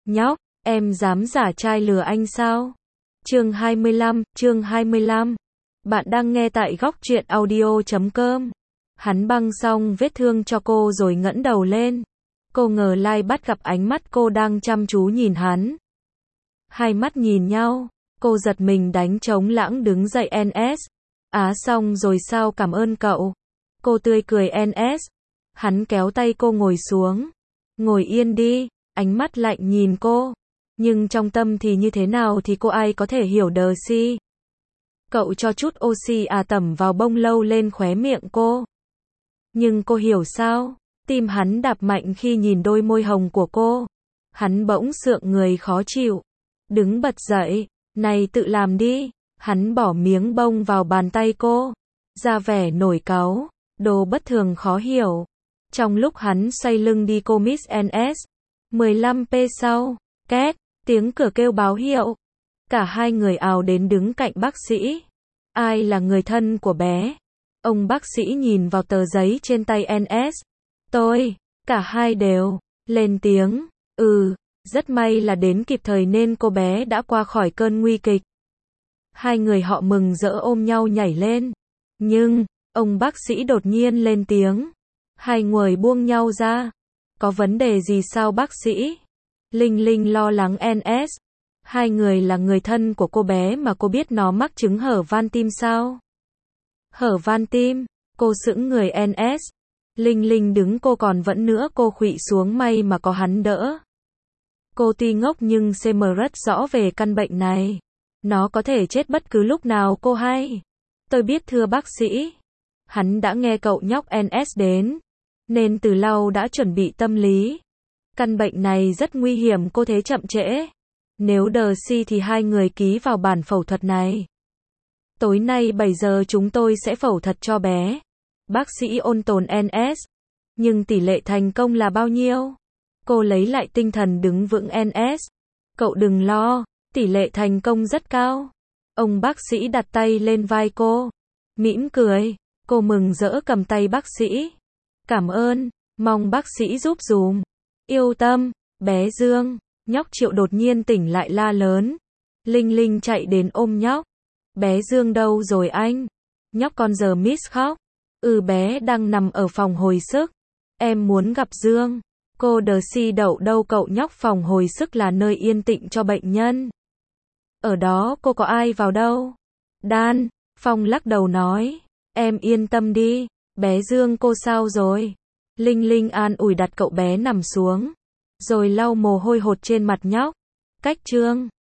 Nhóc, em dám giả trai lừa anh sao? Chương 25. Bạn đang nghe tại góc truyện audio.com. Hắn băng xong vết thương cho cô rồi ngẩng đầu lên. Cô ngờ Lai bắt gặp ánh mắt cô đang chăm chú nhìn hắn. Hai mắt nhìn nhau, cô giật mình đánh trống lãng đứng dậy. NS. Xong rồi sao, cảm ơn cậu. Cô tươi cười. NS. Hắn kéo tay cô ngồi xuống. Ngồi yên đi, ánh mắt lạnh nhìn cô. Nhưng trong tâm thì như thế nào thì cô ai có thể hiểu đờ si. Cậu cho chút oxy tẩm vào bông lâu lên khóe miệng cô. Nhưng cô hiểu sao? Tim hắn đạp mạnh khi nhìn đôi môi hồng của cô. Hắn bỗng sượng người khó chịu. Đứng bật dậy, này tự làm đi. Hắn bỏ miếng bông vào bàn tay cô. Ra vẻ nổi cáu, đồ bất thường khó hiểu. Trong lúc hắn xoay lưng đi, cô Miss NS. 15p sau, két, tiếng cửa kêu báo hiệu. Cả hai người ào đến đứng cạnh bác sĩ. Ai là người thân của bé? Ông bác sĩ nhìn vào tờ giấy trên tay NS. Tôi. Cả hai đều lên tiếng. Rất may là đến kịp thời nên cô bé đã qua khỏi cơn nguy kịch. Hai người họ mừng rỡ ôm nhau nhảy lên. Nhưng, ông bác sĩ đột nhiên lên tiếng. Hai người buông nhau ra. Có vấn đề gì sao bác sĩ? Linh Linh lo lắng. NS. Hai người là người thân của cô bé mà cô biết nó mắc chứng hở van tim sao? Hở van tim? Cô sững người. NS. Linh Linh đứng cô còn vẫn nữa, cô khuỵu xuống, may mà có hắn đỡ. Cô tuy ngốc nhưng CM rất rõ về căn bệnh này. Nó có thể chết bất cứ lúc nào cô hay. Tôi biết thưa bác sĩ. Hắn đã nghe cậu nhóc NS đến. Nên từ lâu đã chuẩn bị tâm lý. Căn bệnh này rất nguy hiểm, cô thế chậm trễ. Nếu đờ si thì hai người ký vào bản phẫu thuật này. Tối nay 7 giờ chúng tôi sẽ phẫu thuật cho bé. Bác sĩ ôn tồn. NS. Nhưng tỷ lệ thành công là bao nhiêu? Cô lấy lại tinh thần đứng vững. NS. Cậu đừng lo, tỷ lệ thành công rất cao. Ông bác sĩ đặt tay lên vai cô. Mỉm cười, cô mừng rỡ cầm tay bác sĩ. Cảm ơn, mong bác sĩ giúp dùm. Yêu tâm, bé Dương. Nhóc Triệu đột nhiên tỉnh lại la lớn. Linh Linh chạy đến ôm nhóc. Bé Dương đâu rồi anh? Nhóc con giờ Miss khóc. Bé đang nằm ở phòng hồi sức. Em muốn gặp Dương. Cô đờ si đậu đâu cậu nhóc, phòng hồi sức là nơi yên tĩnh cho bệnh nhân. Ở đó cô có ai vào đâu. Đan, Phong lắc đầu nói. Em yên tâm đi, bé Dương cô sao rồi? Linh Linh an ủi đặt cậu bé nằm xuống. Rồi lau mồ hôi hột trên mặt nhóc. Cách Trương.